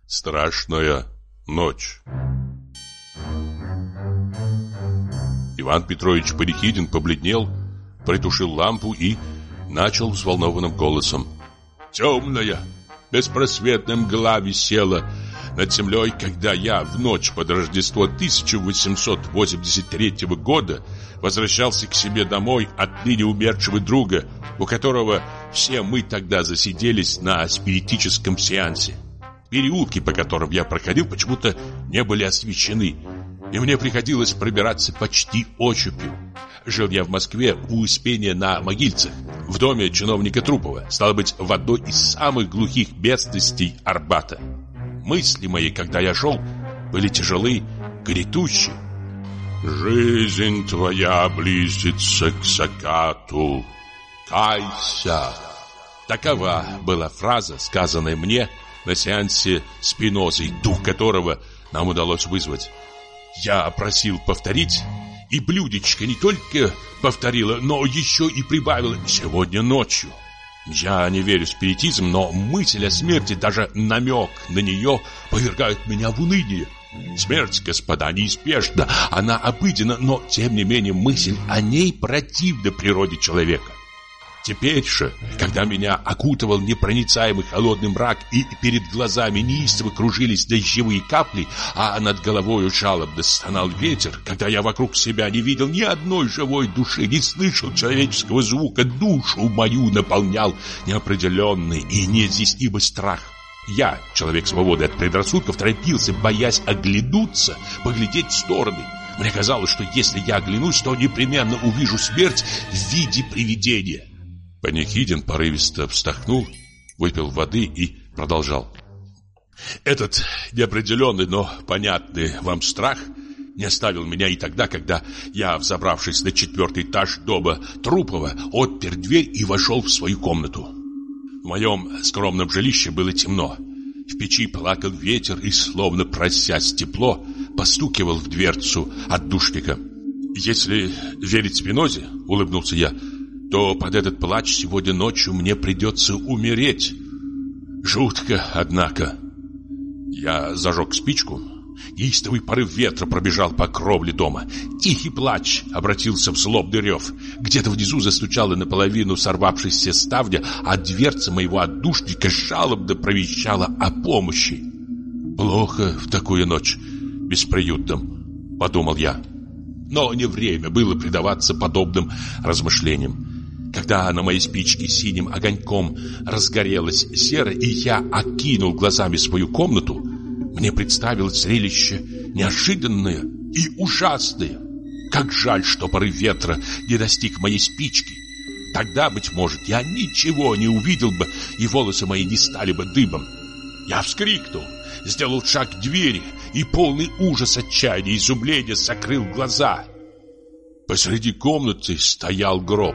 Страшная ночь. Иван Петрович Панихидин побледнел, притушил лампу и начал взволнованным голосом. Темная, беспросветная мгла висела над землей, когда я в ночь под Рождество 1883 года возвращался к себе домой от ныне умершего друга, у которого все мы тогда засиделись на спиритическом сеансе. Переулки, по которым я проходил, почему-то не были освещены, и мне приходилось пробираться почти ощупью. Жил я в Москве у Успения на Могильцах, в доме чиновника Трупова, стало быть, в одной из самых глухих местностей Арбата. Мысли мои, когда я шел, были тяжелы, гнетущие. «Жизнь твоя близится к закату, кайся!» Такова была фраза, сказанная мне на сеансе Спинозой, дух которого нам удалось вызвать. Я просил повторить, и блюдечко не только повторила, но еще и прибавила «сегодня ночью». Я не верю в спиритизм, но мысль о смерти, даже намек на нее, повергает меня в уныние. Смерть, господа, неизбежна, она обыденна, но, тем не менее, мысль о ней противна природе человека. Теперь же, когда меня окутывал непроницаемый холодный мрак и перед глазами неистово кружились дождевые капли, а над головою жалобно стонал ветер, когда я вокруг себя не видел ни одной живой души, не слышал человеческого звука, душу мою наполнял неопределенный и неизъяснимый страх. Я, человек свободы от предрассудков, торопился, боясь оглянуться, поглядеть в стороны. Мне казалось, что если я оглянусь, то непременно увижу смерть в виде привидения. Панихидин порывисто вздохнул, выпил воды и продолжал. Этот неопределенный, но понятный вам страх не оставил меня и тогда, когда я, взобравшись на 4-й этаж дома Трупова, отпер дверь и вошел в свою комнату. В моем скромном жилище было темно. В печи плакал ветер и, словно просясь тепло, постукивал в дверцу отдушника. «Если верить Спинозе, — улыбнулся я, — то под этот плач сегодня ночью мне придется умереть. Жутко, однако». Я зажег спичку. Неистовый порыв ветра пробежал по кровле дома. Тихий плач обратился в злобный рев. Где-то внизу застучала наполовину сорвавшаяся ставня, а дверца моего отдушника жалобно провещала о помощи. «Плохо в такую ночь бесприютным», — подумал я. Но не время было предаваться подобным размышлениям. Когда на моей спичке синим огоньком разгорелась сера, и я окинул глазами свою комнату, мне представилось зрелище неожиданное и ужасное. Как жаль, что порыв ветра не достиг моей спички. Тогда, быть может, я ничего не увидел бы, и волосы мои не стали бы дыбом. Я вскрикнул, сделал шаг к двери, и полный ужас, отчаяния и изумления закрыл глаза. Посреди комнаты стоял гроб.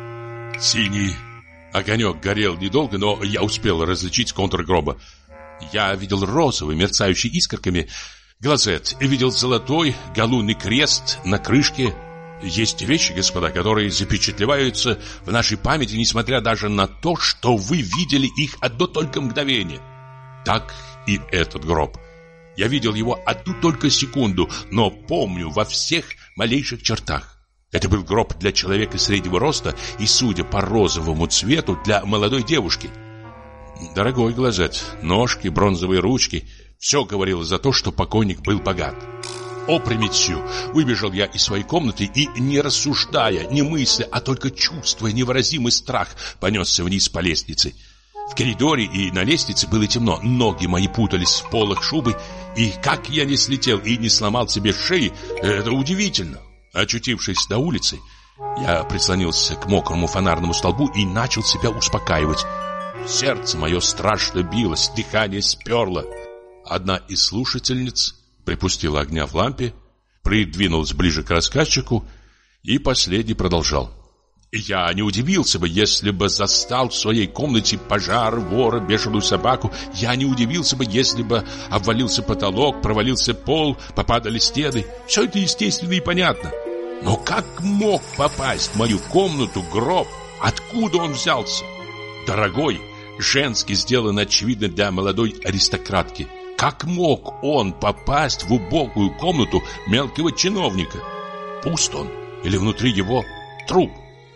Синий огонек горел недолго, но я успел различить контур гроба. Я видел розовый, мерцающий искорками, глазет, и видел золотой галунный крест на крышке. Есть вещи, господа, которые запечатлеваются в нашей памяти, несмотря даже на то, что вы видели их одно только мгновение. Так и этот гроб. Я видел его одну только секунду, но помню во всех малейших чертах. Это был гроб для человека среднего роста и, судя по розовому цвету, для молодой девушки. Дорогой глазет, ножки, бронзовые ручки — все говорило за то, что покойник был богат. Опрометью выбежал я из своей комнаты и, не рассуждая, не мысля, а только чувствуя невыразимый страх, понесся вниз по лестнице. В коридоре и на лестнице было темно, ноги мои путались в полах шубы, и как я не слетел и не сломал себе шеи, это удивительно. Очутившись на улице, я прислонился к мокрому фонарному столбу и начал себя успокаивать. Сердце мое страшно билось, дыхание сперло. Одна из слушательниц припустила огня в лампе, придвинулась ближе к рассказчику, и последний продолжал. Я не удивился бы, если бы застал в своей комнате пожар, вора, бешеную собаку. Я не удивился бы, если бы обвалился потолок, провалился пол, попадали стены. Все это естественно и понятно. Но как мог попасть в мою комнату гроб? Откуда он взялся? Дорогой, женский, сделан, очевидно, для молодой аристократки. Как мог он попасть в убогую комнату мелкого чиновника? Пуст он или внутри его труп?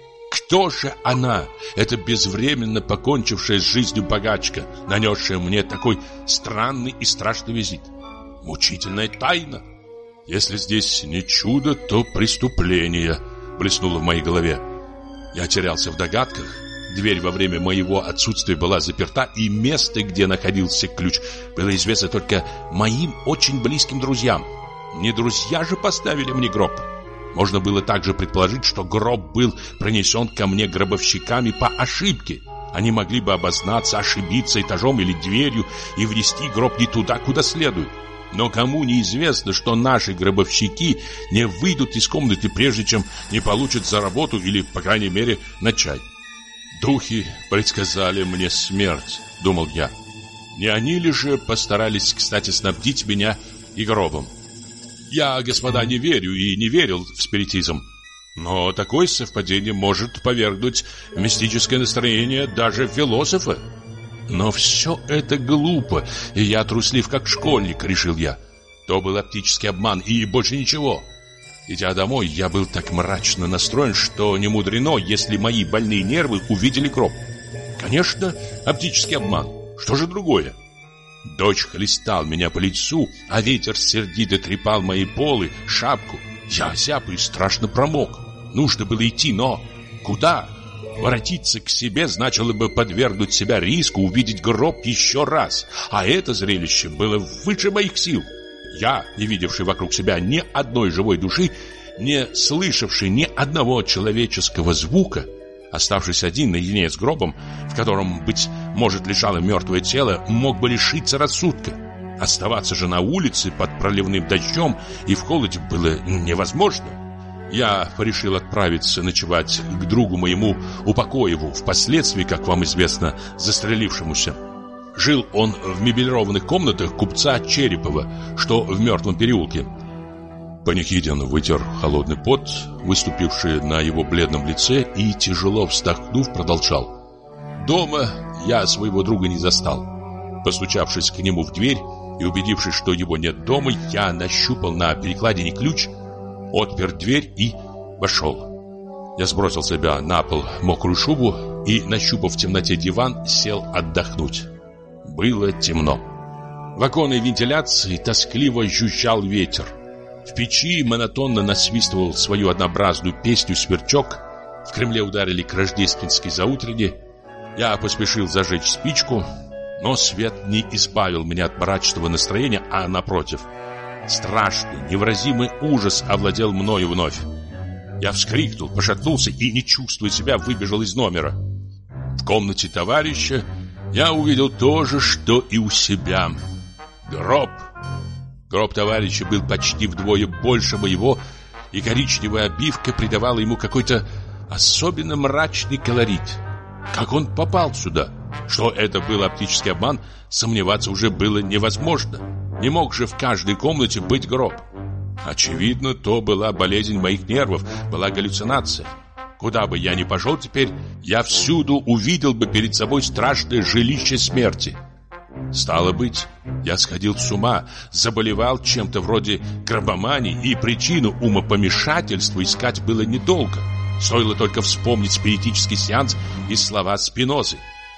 Кто же она, эта безвременно покончившая с жизнью богачка, нанесшая мне такой странный и страшный визит? Мучительная тайна. Если здесь не чудо, то преступление, блеснуло в моей голове. Я терялся в догадках. Дверь во время моего отсутствия была заперта, и место, где находился ключ, было известно только моим очень близким друзьям. Не друзья же поставили мне гроб. Можно было также предположить, что гроб был принесен ко мне гробовщиками по ошибке. Они могли бы обознаться, ошибиться этажом или дверью и внести гроб не туда, куда следует. Но кому неизвестно, что наши гробовщики не выйдут из комнаты, прежде чем не получат за работу или, по крайней мере, на чай. «Духи предсказали мне смерть», — думал я. «Не они ли же постарались, кстати, снабдить меня и гробом?» Я, господа, не верю и не верил в спиритизм. Но такое совпадение может повергнуть в мистическое настроение даже философа. Но все это глупо, и я труслив как школьник, решил я. То был оптический обман и больше ничего. Идя домой, я был так мрачно настроен, что не мудрено, если мои больные нервы увидели гроб. Конечно, оптический обман. Что же другое? Дождь хлестал меня по лицу, а ветер сердито трепал мои полы, шапку. Я озяб и страшно промок. Нужно было идти, но куда? Воротиться к себе значило бы подвергнуть себя риску увидеть гроб еще раз. А это зрелище было выше моих сил. Я, не видевший вокруг себя ни одной живой души, не слышавший ни одного человеческого звука, оставшись один наедине с гробом, в котором, быть может, лежало мертвое тело, мог бы лишиться рассудка. Оставаться же на улице под проливным дождем и в холоде было невозможно. Я решил отправиться ночевать к другу моему Упокоеву, впоследствии, как вам известно, застрелившемуся. Жил он в мебелированных комнатах купца Черепова, что в Мертвом переулке. Панихидин вытер холодный пот, выступивший на его бледном лице, и, тяжело вздохнув, продолжал. Дома я своего друга не застал. Постучавшись к нему в дверь и убедившись, что его нет дома, я нащупал на перекладине ключ, отпер дверь и вошел. Я сбросил с себя на пол мокрую шубу и, нащупав в темноте диван, сел отдохнуть. Было темно. В оконной вентиляции тоскливо жужжал ветер. В печи монотонно насвистывал свою однообразную песню сверчок. В Кремле ударили к рождественской заутрене. Я поспешил зажечь спичку, но свет не избавил меня от мрачного настроения, а напротив. Страшный, невыразимый ужас овладел мною вновь. Я вскрикнул, пошатнулся и, не чувствуя себя, выбежал из номера. В комнате товарища я увидел то же, что и у себя. Гроб. Гроб товарища был почти вдвое больше моего, и коричневая обивка придавала ему какой-то особенно мрачный колорит. Как он попал сюда? Что это был оптический обман, сомневаться уже было невозможно. Не мог же в каждой комнате быть гроб. Очевидно, то была болезнь моих нервов, была галлюцинация. Куда бы я ни пошел теперь, я всюду увидел бы перед собой страшное жилище смерти. Стало быть, я сходил с ума, заболевал чем-то вроде гробомании, и причину умопомешательства искать было недолго. Стоило только вспомнить спиритический сеанс и слова Спинозы.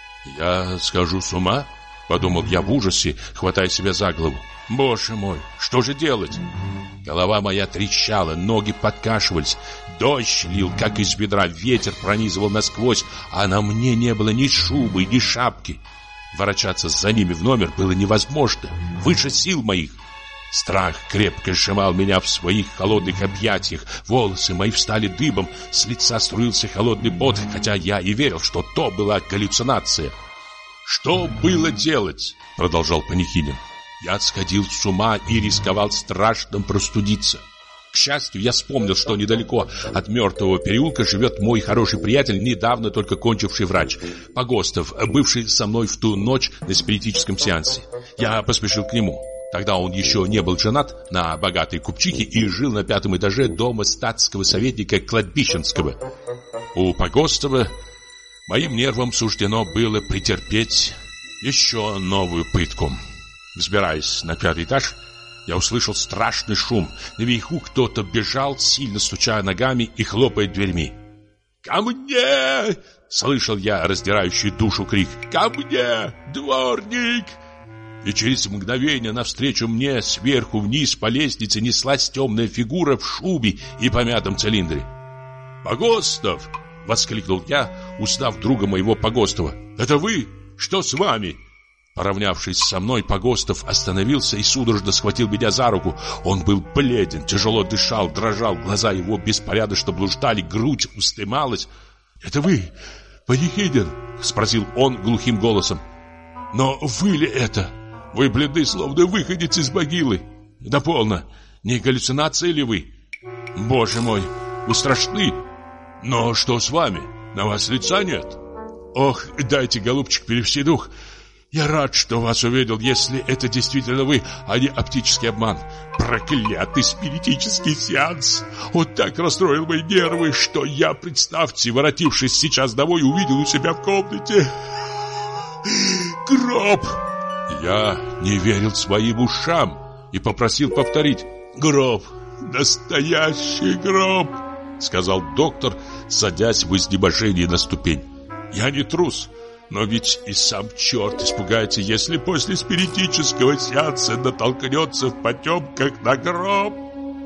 «Я схожу с ума?» — подумал я в ужасе, хватая себя за голову. «Боже мой, что же делать?» Голова моя трещала, ноги подкашивались, дождь лил, как из ведра, ветер пронизывал насквозь, а на мне не было ни шубы, ни шапки. Ворочаться за ними в номер было невозможно, выше сил моих. Страх крепко сжимал меня в своих холодных объятиях, волосы мои встали дыбом, с лица струился холодный пот, хотя я и верил, что то была галлюцинация. «Что было делать?» — продолжал Панихидин. «Я сходил с ума и рисковал страшно простудиться. К счастью, я вспомнил, что недалеко от Мертвого переулка живет мой хороший приятель, недавно только кончивший врач, Погостов, бывший со мной в ту ночь на спиритическом сеансе. Я поспешил к нему. Тогда он еще не был женат на богатой купчихе и жил на 5-м этаже дома статского советника Кладбищенского. У Погостова моим нервам суждено было претерпеть еще новую пытку. Взбираясь на 5-й этаж, я услышал страшный шум. Наверху кто-то бежал, сильно стуча ногами и хлопая дверьми. «Ко мне!» — слышал я раздирающий душу крик. «Ко мне! Дворник!» И через мгновение навстречу мне сверху вниз по лестнице неслась темная фигура в шубе и помятом цилиндре. «Погостов!» — воскликнул я, узнав друга моего Погостова. «Это вы? Что с вами?» Поравнявшись со мной, Погостов остановился и судорожно схватил меня за руку. Он был бледен, тяжело дышал, дрожал, глаза его беспорядочно блуждали, грудь устымалась. «Это вы, Панихидин?» — спросил он глухим голосом. «Но вы ли это? Вы бледны, словно выходец из могилы. Да полно, не галлюцинация ли вы? Боже мой, вы страшны. Но что с вами? На вас лица нет? Ох, дайте, голубчик, перевести дух. Я рад, что вас увидел, если это действительно вы, а не оптический обман. Проклятый спиритический сеанс! Он так расстроил мои нервы, что я, представьте, воротившись сейчас домой, увидел у себя в комнате гроб!» Я не верил своим ушам и попросил повторить. «Гроб! Настоящий гроб!» — сказал доктор, садясь в изнеможении на ступень. «Я не трус, но ведь и сам черт испугается, если после спиритического сеанса натолкнется в потемках на гроб».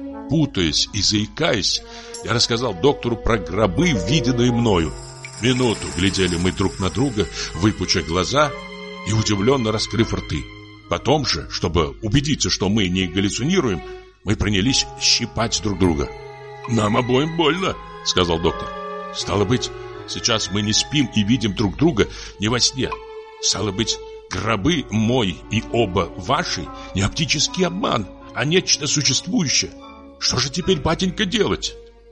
Путаясь и заикаясь, я рассказал доктору про гробы, виденные мною. Минуту глядели мы друг на друга, выпуча глаза и удивленно раскрыв рты. Потом же, чтобы убедиться, что мы не галлюцинируем, мы принялись щипать друг друга. «Нам обоим больно», — сказал доктор. «Стало быть, сейчас мы не спим и видим друг друга не во сне. Стало быть, гробы мой и оба ваши не оптический обман, а нечто существующее. Что же теперь, батенька, делать?»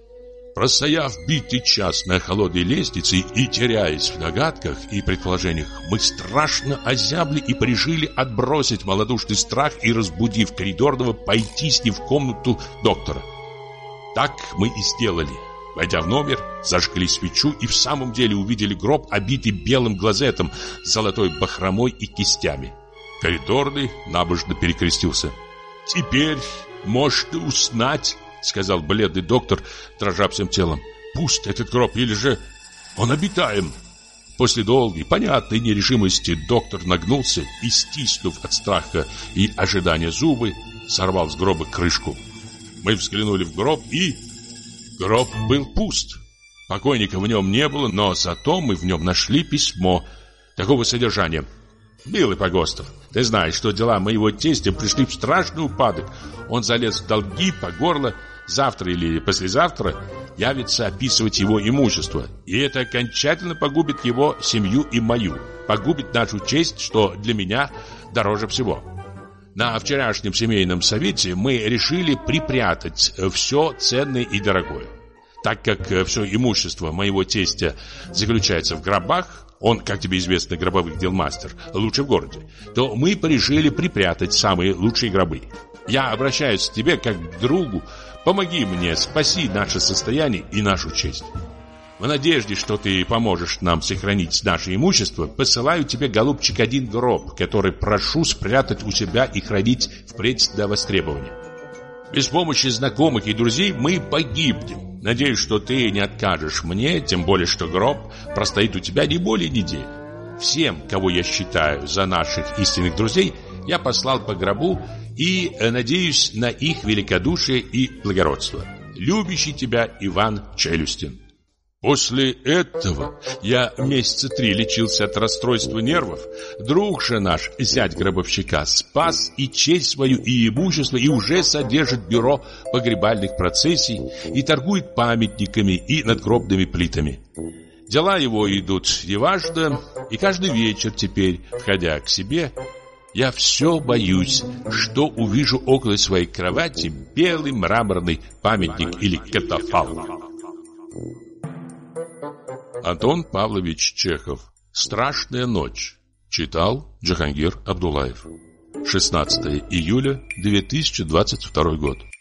Простояв битый час на холодной лестнице и теряясь в догадках и предположениях, мы страшно озябли и порешили отбросить малодушный страх и, разбудив коридорного, пойти с ним в комнату доктора. Так мы и сделали. Войдя в номер, зажгли свечу и в самом деле увидели гроб, обитый белым глазетом, с золотой бахромой и кистями. Коридорный набожно перекрестился. «Теперь можете уснать», — сказал бледный доктор, дрожа всем телом. «Пусть этот гроб, или же он обитаем». После долгой, понятной нерешимости доктор нагнулся и, стиснув от страха и ожидания зубы, сорвал с гроба крышку. Мы взглянули в гроб, и гроб был пуст. Покойника в нем не было, но зато мы в нем нашли письмо такого содержания. «Милый Погостов, ты знаешь, что дела моего тестя пришли в страшный упадок. Он залез в долги по горло. Завтра или послезавтра явится описывать его имущество. И это окончательно погубит его семью и мою. Погубит нашу честь, что для меня дороже всего. На вчерашнем семейном совете мы решили припрятать все ценное и дорогое. Так как все имущество моего тестя заключается в гробах, он, как тебе известно, гробовых дел мастер, лучший в городе, то мы порешили припрятать самые лучшие гробы. Я обращаюсь к тебе как к другу. Помоги мне, спаси наше состояние и нашу честь. В надежде, что ты поможешь нам сохранить наше имущество, посылаю тебе, голубчик, один гроб, который прошу спрятать у себя и хранить впредь до востребования. Без помощи знакомых и друзей мы погибнем. Надеюсь, что ты не откажешь мне, тем более, что гроб простоит у тебя не более недели. Всем, кого я считаю за наших истинных друзей, я послал по гробу и надеюсь на их великодушие и благородство. Любящий тебя Иван Челюстин. После этого я месяца 3 лечился от расстройства нервов. Друг же наш, зять гробовщика, спас и честь свою, и имущество, и уже содержит бюро погребальных процессий, и торгует памятниками и надгробными плитами. Дела его идут неважно, и каждый вечер теперь, входя к себе, я все боюсь, что увижу около своей кровати белый мраморный памятник или катафалк. Антон Павлович Чехов. «Страшная ночь». Читал Джахангир Абдуллаев. 16 июля 2022 год.